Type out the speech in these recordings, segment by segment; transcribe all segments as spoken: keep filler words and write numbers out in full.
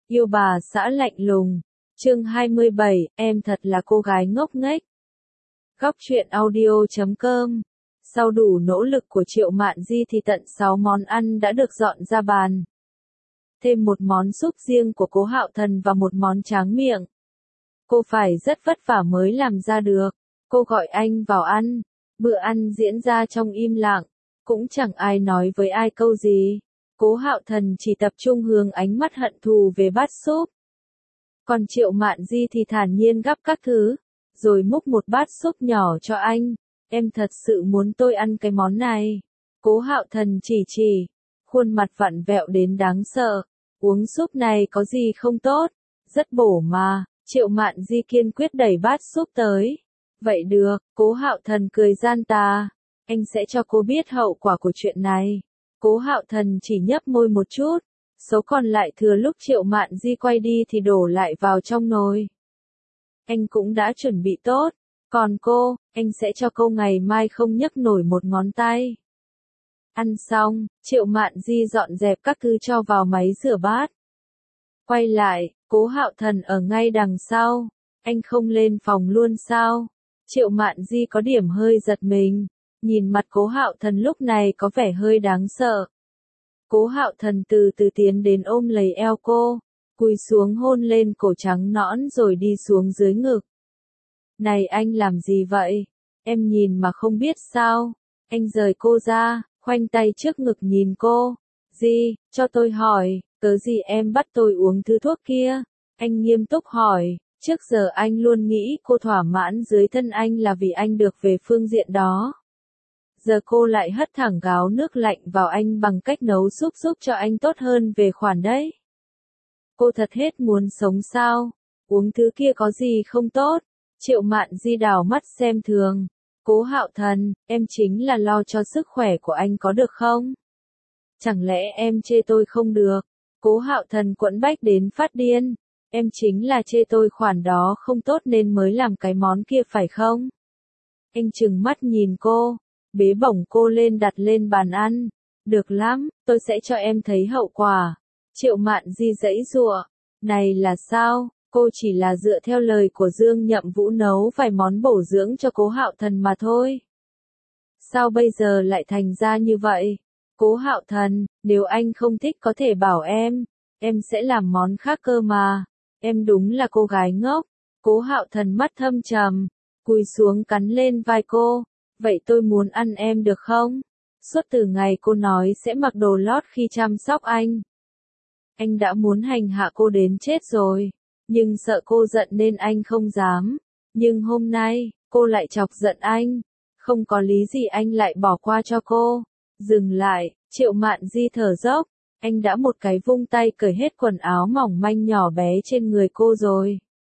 Yêu bà xã lạnh lùng. Chương hai mươi bảy, em thật là cô gái ngốc nghếch. Góc truyện audio chấm com. Sau đủ nỗ lực của Triệu Mạn Di thì tận sáu món ăn đã được dọn ra bàn. Thêm một món súp riêng của Cố Hạo Thần và một món tráng miệng. Cô phải rất vất vả mới làm ra được. Cô gọi anh vào ăn. Bữa ăn diễn ra trong im lặng. Cũng chẳng ai nói với ai câu gì. Cố Hạo Thần chỉ tập trung hướng ánh mắt hận thù về bát súp. Còn Triệu Mạn Di thì thản nhiên gắp các thứ, rồi múc một bát súp nhỏ cho anh. Em thật sự muốn tôi ăn cái món này. Cố Hạo Thần chỉ chỉ, khuôn mặt vặn vẹo đến đáng sợ. Uống súp này có gì không tốt, rất bổ mà. Triệu Mạn Di kiên quyết đẩy bát súp tới. Vậy được, Cố Hạo Thần cười gian tà. Anh sẽ cho cô biết hậu quả của chuyện này. Cố Hạo Thần chỉ nhấp môi một chút, số còn lại thừa lúc Triệu Mạn Di quay đi thì đổ lại vào trong nồi. Anh cũng đã chuẩn bị tốt, còn cô, anh sẽ cho cô ngày mai không nhấc nổi một ngón tay. Ăn xong, Triệu Mạn Di dọn dẹp các thứ cho vào máy rửa bát. Quay lại, Cố Hạo Thần ở ngay đằng sau. Anh không lên phòng luôn sao? Triệu Mạn Di có điểm hơi giật mình. Nhìn mặt Cố Hạo Thần lúc này có vẻ hơi đáng sợ. Cố Hạo Thần từ từ tiến đến ôm lấy eo cô, cúi xuống hôn lên cổ trắng nõn rồi đi xuống dưới ngực. Này anh làm gì vậy? Em nhìn mà không biết sao? Anh rời cô ra, khoanh tay trước ngực nhìn cô. Gì, cho tôi hỏi, cớ gì em bắt tôi uống thứ thuốc kia? Anh nghiêm túc hỏi, trước giờ anh luôn nghĩ cô thỏa mãn dưới thân anh là vì anh được về phương diện đó. Giờ cô lại hất thẳng gáo nước lạnh vào anh bằng cách nấu súp giúp cho anh tốt hơn về khoản đấy. Cô thật hết muốn sống sao? Uống thứ kia có gì không tốt? Triệu Mạn Di đảo mắt xem thường. Cố Hạo Thần, em chính là lo cho sức khỏe của anh có được không? Chẳng lẽ em chê tôi không được? Cố Hạo Thần quẫn bách đến phát điên. Em chính là chê tôi khoản đó không tốt nên mới làm cái món kia phải không? Anh trừng mắt nhìn cô. Bế bổng cô lên đặt lên bàn ăn. Được lắm, tôi sẽ cho em thấy hậu quả. Triệu Mạn Di giãy giụa. Này là sao? Cô chỉ là dựa theo lời của Dương Nhậm Vũ nấu vài món bổ dưỡng cho Cố Hạo Thần mà thôi. Sao bây giờ lại thành ra như vậy? Cố Hạo Thần, nếu anh không thích có thể bảo em. Em sẽ làm món khác cơ mà. Em đúng là cô gái ngốc. Cố Hạo Thần mắt thâm trầm, cúi xuống cắn lên vai cô. Vậy tôi muốn ăn em được không? Suốt từ ngày cô nói sẽ mặc đồ lót khi chăm sóc anh. Anh đã muốn hành hạ cô đến chết rồi. Nhưng sợ cô giận nên anh không dám. Nhưng hôm nay, cô lại chọc giận anh. Không có lý gì anh lại bỏ qua cho cô. Dừng lại, Triệu Mạn Di thở dốc. Anh đã một cái vung tay cởi hết quần áo mỏng manh nhỏ bé trên người cô rồi.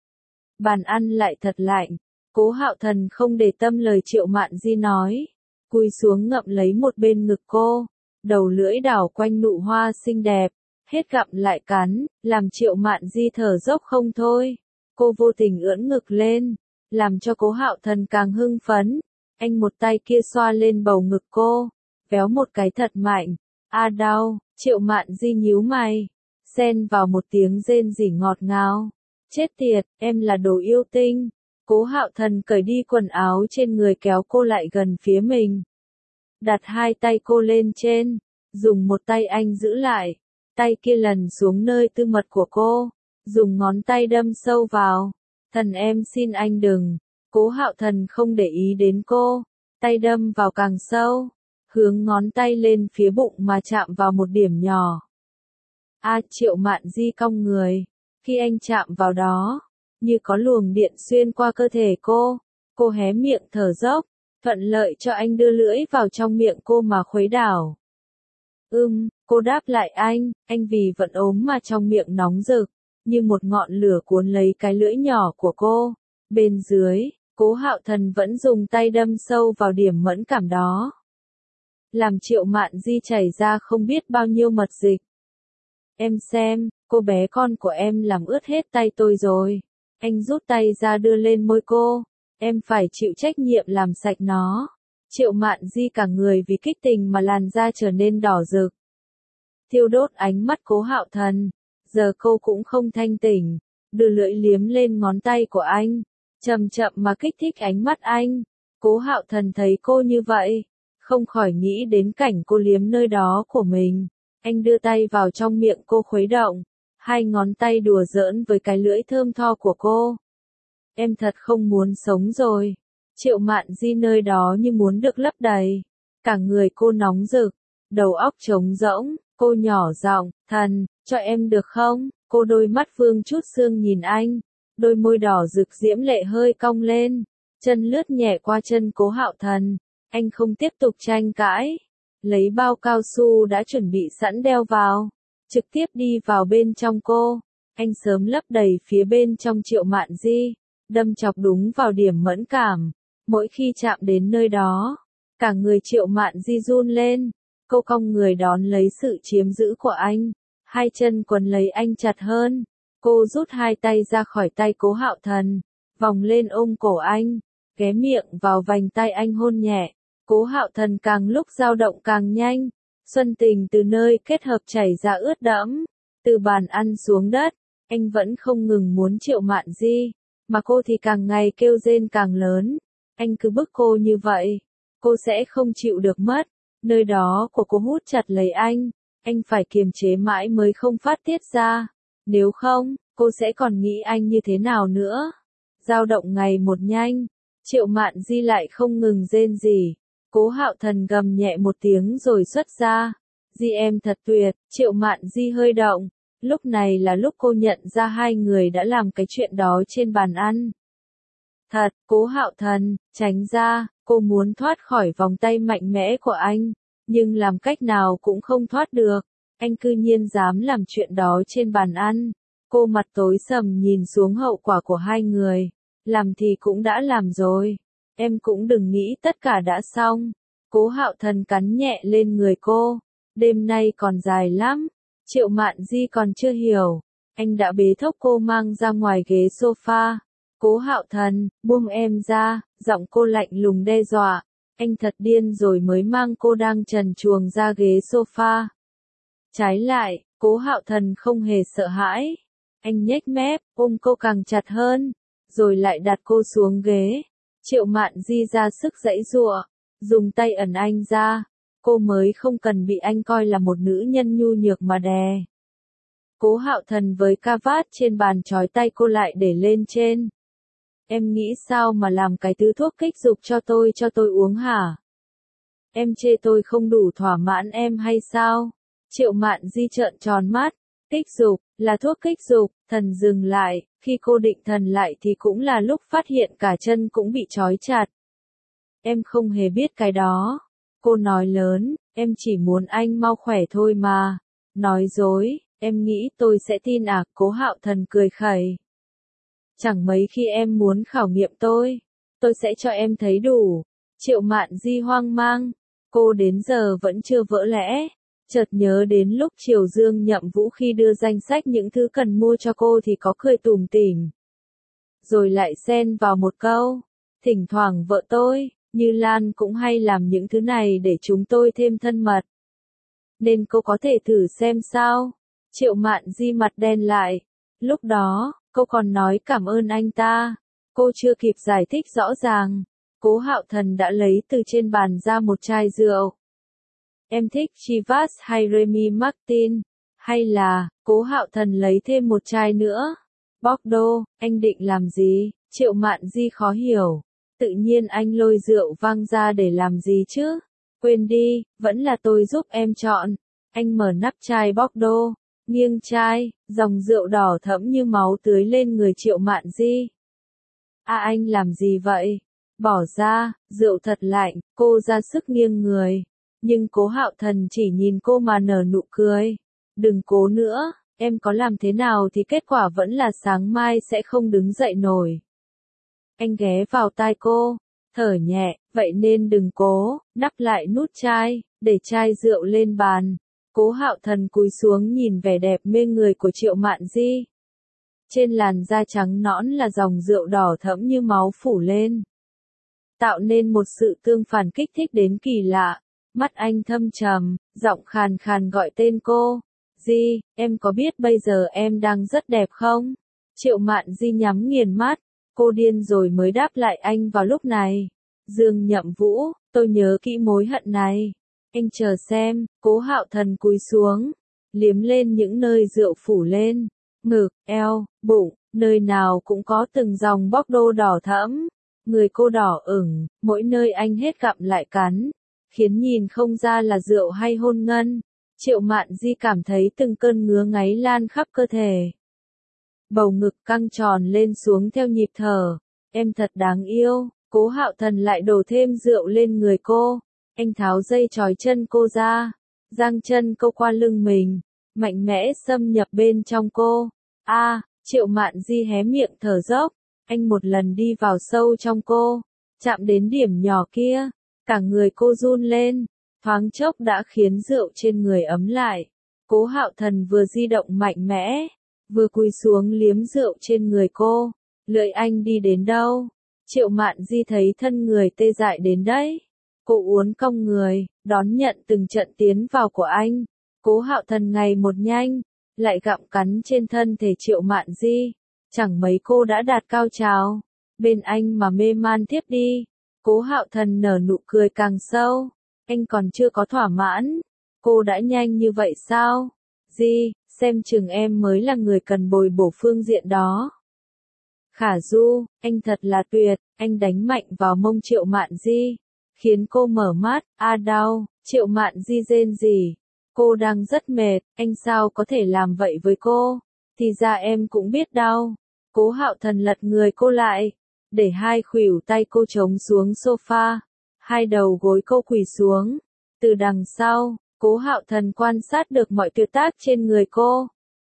Bàn ăn lại thật lạnh. Cố Hạo Thần không để tâm lời Triệu Mạn Di nói. Cúi xuống ngậm lấy một bên ngực cô. Đầu lưỡi đảo quanh nụ hoa xinh đẹp. Hết gặm lại cắn, làm Triệu Mạn Di thở dốc không thôi. Cô vô tình ưỡn ngực lên, làm cho Cố Hạo Thần càng hưng phấn. Anh một tay kia xoa lên bầu ngực cô, véo một cái thật mạnh. A đau, Triệu Mạn Di nhíu mày, xen vào một tiếng rên rỉ ngọt ngào. Chết tiệt, em là đồ yêu tinh. Cố Hạo Thần cởi đi quần áo trên người kéo cô lại gần phía mình. Đặt hai tay cô lên trên, dùng một tay anh giữ lại. Tay kia lần xuống nơi tư mật của cô, dùng ngón tay đâm sâu vào. Thần em xin anh đừng. Cố Hạo Thần không để ý đến cô, tay đâm vào càng sâu, hướng ngón tay lên phía bụng mà chạm vào một điểm nhỏ. A Triệu Mạn Di cong người, khi anh chạm vào đó, như có luồng điện xuyên qua cơ thể cô, cô hé miệng thở dốc, thuận lợi cho anh đưa lưỡi vào trong miệng cô mà khuấy đảo. Ưm, cô đáp lại anh, anh vì vẫn ốm mà trong miệng nóng rực, như một ngọn lửa cuốn lấy cái lưỡi nhỏ của cô. Bên dưới, Cố Hạo Thần vẫn dùng tay đâm sâu vào điểm mẫn cảm đó. Làm Triệu Mạn Di chảy ra không biết bao nhiêu mật dịch. Em xem, cô bé con của em làm ướt hết tay tôi rồi. Anh rút tay ra đưa lên môi cô. Em phải chịu trách nhiệm làm sạch nó. Triệu Mạn Di cả người vì kích tình mà làn da trở nên đỏ rực. Thiêu đốt ánh mắt Cố Hạo Thần. giờ cô cũng không thanh tỉnh, đưa lưỡi liếm lên ngón tay của anh, chậm chậm mà kích thích ánh mắt anh. Cố Hạo Thần thấy cô như vậy, không khỏi nghĩ đến cảnh cô liếm nơi đó của mình. Anh đưa tay vào trong miệng cô khuấy động, hai ngón tay đùa giỡn với cái lưỡi thơm tho của cô. Em thật không muốn sống rồi. Triệu Mạn Di nơi đó như muốn được lấp đầy. Cả người cô nóng rực, đầu óc trống rỗng, cô nhỏ giọng, thần, cho em được không? Cô đôi mắt vương chút sương nhìn anh, đôi môi đỏ rực diễm lệ hơi cong lên, chân lướt nhẹ qua chân Cố Hạo Thần. Anh không tiếp tục tranh cãi, lấy bao cao su đã chuẩn bị sẵn đeo vào, trực tiếp đi vào bên trong cô. Anh sớm lấp đầy phía bên trong Triệu Mạn Di, đâm chọc đúng vào điểm mẫn cảm. Mỗi khi chạm đến nơi đó, cả người Triệu Mạn Di run lên. Cô cong người đón lấy sự chiếm giữ của anh, hai chân quấn lấy anh chặt hơn. Cô rút hai tay ra khỏi tay Cố Hạo Thần, vòng lên ôm cổ anh, ghé miệng vào vành tai anh hôn nhẹ. Cố Hạo Thần càng lúc dao động càng nhanh, xuân tình từ nơi kết hợp chảy ra ướt đẫm, từ bàn ăn xuống đất. Anh vẫn không ngừng muốn Triệu Mạn Di, mà cô thì càng ngày kêu rên càng lớn. Anh cứ bức cô như vậy, cô sẽ không chịu được mất. Nơi đó của cô hút chặt lấy anh, anh phải kiềm chế mãi mới không phát tiết ra. Nếu không, cô sẽ còn nghĩ anh như thế nào nữa. Dao động ngày một nhanh, Triệu Mạn Di lại không ngừng rên rỉ. Cố Hạo Thần gầm nhẹ một tiếng rồi xuất ra. Di em thật tuyệt. Triệu Mạn Di hơi động. Lúc này là lúc cô nhận ra hai người đã làm cái chuyện đó trên bàn ăn. Thật, Cố Hạo Thần, tránh ra. Cô muốn thoát khỏi vòng tay mạnh mẽ của anh, nhưng làm cách nào cũng không thoát được. Anh cư nhiên dám làm chuyện đó trên bàn ăn. Cô mặt tối sầm nhìn xuống hậu quả của hai người. Làm thì cũng đã làm rồi. Em cũng đừng nghĩ tất cả đã xong. Cố Hạo Thần cắn nhẹ lên người cô. Đêm nay còn dài lắm. Triệu Mạn Di còn chưa hiểu. Anh đã bế thốc cô mang ra ngoài ghế sofa. Cố Hạo Thần, buông em ra, giọng cô lạnh lùng đe dọa. Anh thật điên rồi mới mang cô đang trần truồng ra ghế sofa. Trái lại, Cố Hạo Thần không hề sợ hãi. Anh nhếch mép, ôm cô càng chặt hơn, rồi lại đặt cô xuống ghế. Triệu Mạn Di ra sức giãy giụa, dùng tay ẩn anh ra. Cô mới không cần bị anh coi là một nữ nhân nhu nhược mà đè. Cố Hạo Thần với ca vát trên bàn trói tay cô lại để lên trên. Em nghĩ sao mà làm cái thứ thuốc kích dục cho tôi cho tôi uống hả? Em chê tôi không đủ thỏa mãn em hay sao? Triệu Mạn Di trợn tròn mắt. Kích dục, là thuốc kích dục. Thần dừng lại, khi cô định thần lại thì cũng là lúc phát hiện cả chân cũng bị trói chặt. Em không hề biết cái đó. Cô nói lớn, em chỉ muốn anh mau khỏe thôi mà. Nói dối, em nghĩ tôi sẽ tin à? Cố Hạo Thần cười khẩy. Chẳng mấy khi em muốn khảo nghiệm tôi, tôi sẽ cho em thấy đủ. Triệu Mạn Di hoang mang, cô đến giờ vẫn chưa vỡ lẽ. Chợt nhớ đến lúc Triều Dương Nhậm Vũ khi đưa danh sách những thứ cần mua cho cô thì có cười tủm tỉm. Rồi lại xen vào một câu, thỉnh thoảng vợ tôi, Như Lan cũng hay làm những thứ này để chúng tôi thêm thân mật. Nên cô có thể thử xem sao. Triệu Mạn Di mặt đen lại. Lúc đó, cô còn nói cảm ơn anh ta. Cô chưa kịp giải thích rõ ràng. Cố Hạo Thần đã lấy từ trên bàn ra một chai rượu. Em thích Chivas hay Remy Martin? Hay là, Cố Hạo Thần lấy thêm một chai nữa? Bordeaux, anh định làm gì? Triệu Mạn Di khó hiểu. Tự nhiên anh lôi rượu vang ra để làm gì chứ? Quên đi, vẫn là tôi giúp em chọn. Anh mở nắp chai Bordeaux, nghiêng chai, dòng rượu đỏ thẫm như máu tưới lên người Triệu Mạn Di. À anh làm gì vậy? Bỏ ra, rượu thật lạnh. Cô ra sức nghiêng người. Nhưng Cố Hạo Thần chỉ nhìn cô mà nở nụ cười. Đừng cố nữa, em có làm thế nào thì kết quả vẫn là sáng mai sẽ không đứng dậy nổi. Anh ghé vào tai cô, thở nhẹ, vậy nên đừng cố, nắp lại nút chai, để chai rượu lên bàn. Cố Hạo Thần cúi xuống nhìn vẻ đẹp mê người của Triệu Mạn Di. Trên làn da trắng nõn là dòng rượu đỏ thẫm như máu phủ lên, tạo nên một sự tương phản kích thích đến kỳ lạ. Mắt anh thâm trầm, giọng khàn khàn gọi tên cô. Di, em có biết bây giờ em đang rất đẹp không? Triệu Mạn Di nhắm nghiền mắt, cô điên rồi mới đáp lại anh vào lúc này. Dương Nhậm Vũ, tôi nhớ kỹ mối hận này. Anh chờ xem, Cố Hạo Thần cúi xuống, liếm lên những nơi rượu phủ lên, ngực, eo, bụng, nơi nào cũng có từng dòng bóc đô đỏ thẫm. Người cô đỏ ửng, mỗi nơi anh hết gặm lại cắn, khiến nhìn không ra là rượu hay hôn ngân. Triệu Mạn Di cảm thấy từng cơn ngứa ngáy lan khắp cơ thể. Bầu ngực căng tròn lên xuống theo nhịp thở. Em thật đáng yêu. Cố Hạo Thần lại đổ thêm rượu lên người cô. Anh tháo dây trói chân cô ra, giang chân cô qua lưng mình, mạnh mẽ xâm nhập bên trong cô. A, à, Triệu Mạn Di hé miệng thở dốc. Anh một lần đi vào sâu trong cô, chạm đến điểm nhỏ kia, cả người cô run lên, thoáng chốc đã khiến rượu trên người ấm lại. Cố Hạo Thần vừa di động mạnh mẽ, vừa cúi xuống liếm rượu trên người cô. Lưỡi anh đi đến đâu? Triệu Mạn Di thấy thân người tê dại đến đấy. Cô uốn cong người, đón nhận từng trận tiến vào của anh. Cố Hạo Thần ngày một nhanh, lại gặm cắn trên thân thể Triệu Mạn Di. Chẳng mấy cô đã đạt cao trào, bên anh mà mê man thiếp đi. Cố Hạo Thần nở nụ cười càng sâu. Anh còn chưa có thỏa mãn. Cô đã nhanh như vậy sao? Di, xem chừng em mới là người cần bồi bổ phương diện đó. Khả Du, anh thật là tuyệt. Anh đánh mạnh vào mông Triệu Mạn Di, khiến cô mở mắt. A đau. Triệu Mạn Di rên rỉ. Cô đang rất mệt, anh sao có thể làm vậy với cô? Thì ra em cũng biết đau. Cố Hạo Thần lật người cô lại, để hai khuỷu tay cô chống xuống sofa, hai đầu gối cô quỳ xuống. Từ đằng sau, Cố Hạo Thần quan sát được mọi tuyệt tác trên người cô.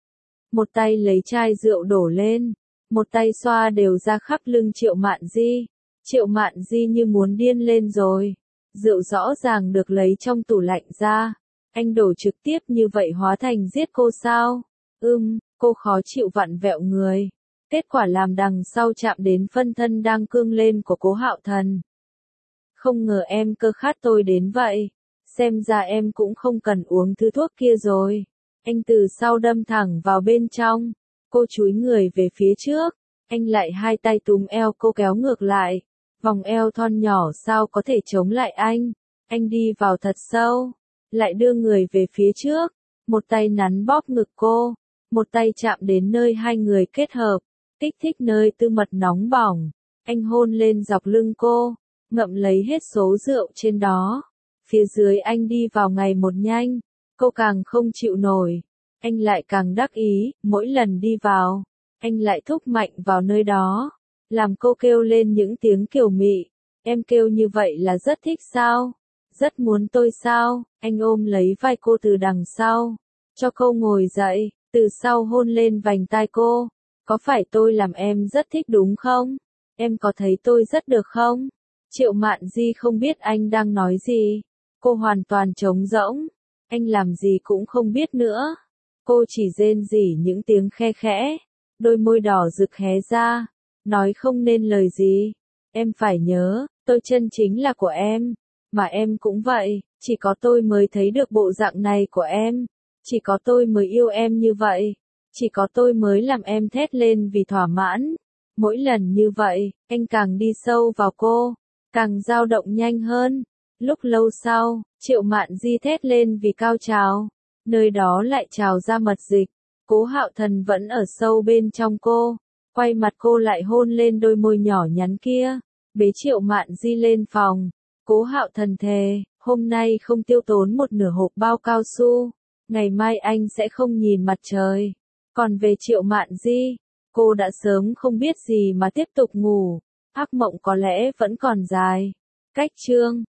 Một tay lấy chai rượu đổ lên, một tay xoa đều ra khắp lưng Triệu Mạn Di. Triệu Mạn Di như muốn điên lên rồi. Rượu rõ ràng được lấy trong tủ lạnh ra. Anh đổ trực tiếp như vậy hóa thành giết cô sao? Ưm, cô khó chịu vặn vẹo người. Kết quả làm đằng sau chạm đến phân thân đang cương lên của Cố Hạo Thần. Không ngờ em cơ khát tôi đến vậy. Xem ra em cũng không cần uống thứ thuốc kia rồi. Anh từ sau đâm thẳng vào bên trong. Cô chúi người về phía trước. Anh lại hai tay túm eo cô kéo ngược lại. Vòng eo thon nhỏ sao có thể chống lại anh. Anh đi vào thật sâu. Lại đưa người về phía trước. Một tay nắn bóp ngực cô. Một tay chạm đến nơi hai người kết hợp. Kích thích nơi tư mật nóng bỏng. Anh hôn lên dọc lưng cô. Ngậm lấy hết số rượu trên đó. Phía dưới anh đi vào ngày một nhanh. Cô càng không chịu nổi. Anh lại càng đắc ý. Mỗi lần đi vào, anh lại thúc mạnh vào nơi đó. Làm cô kêu lên những tiếng kiều mị. Em kêu như vậy là rất thích sao? Rất muốn tôi sao? Anh ôm lấy vai cô từ đằng sau. Cho cô ngồi dậy. Từ sau hôn lên vành tai cô. Có phải tôi làm em rất thích đúng không? Em có thấy tôi rất được không? Triệu Mạn Di không biết anh đang nói gì. Cô hoàn toàn trống rỗng. Anh làm gì cũng không biết nữa. Cô chỉ rên rỉ những tiếng khe khẽ. Đôi môi đỏ rực hé ra. Nói không nên lời gì. Em phải nhớ, tôi chân chính là của em. Mà em cũng vậy. Chỉ có tôi mới thấy được bộ dạng này của em. Chỉ có tôi mới yêu em như vậy. Chỉ có tôi mới làm em thét lên vì thỏa mãn. Mỗi lần như vậy, anh càng đi sâu vào cô. Càng dao động nhanh hơn. Lúc lâu sau, Triệu Mạn Di thét lên vì cao trào. Nơi đó lại trào ra mật dịch. Cố Hạo Thần vẫn ở sâu bên trong cô. Quay mặt cô lại hôn lên đôi môi nhỏ nhắn kia. Bế Triệu Mạn Di lên phòng. Cố Hạo Thần thề, hôm nay không tiêu tốn một nửa hộp bao cao su. Ngày mai anh sẽ không nhìn mặt trời. Còn về Triệu Mạn Di, cô đã sớm không biết gì mà tiếp tục ngủ. Ác mộng có lẽ vẫn còn dài. Cách chương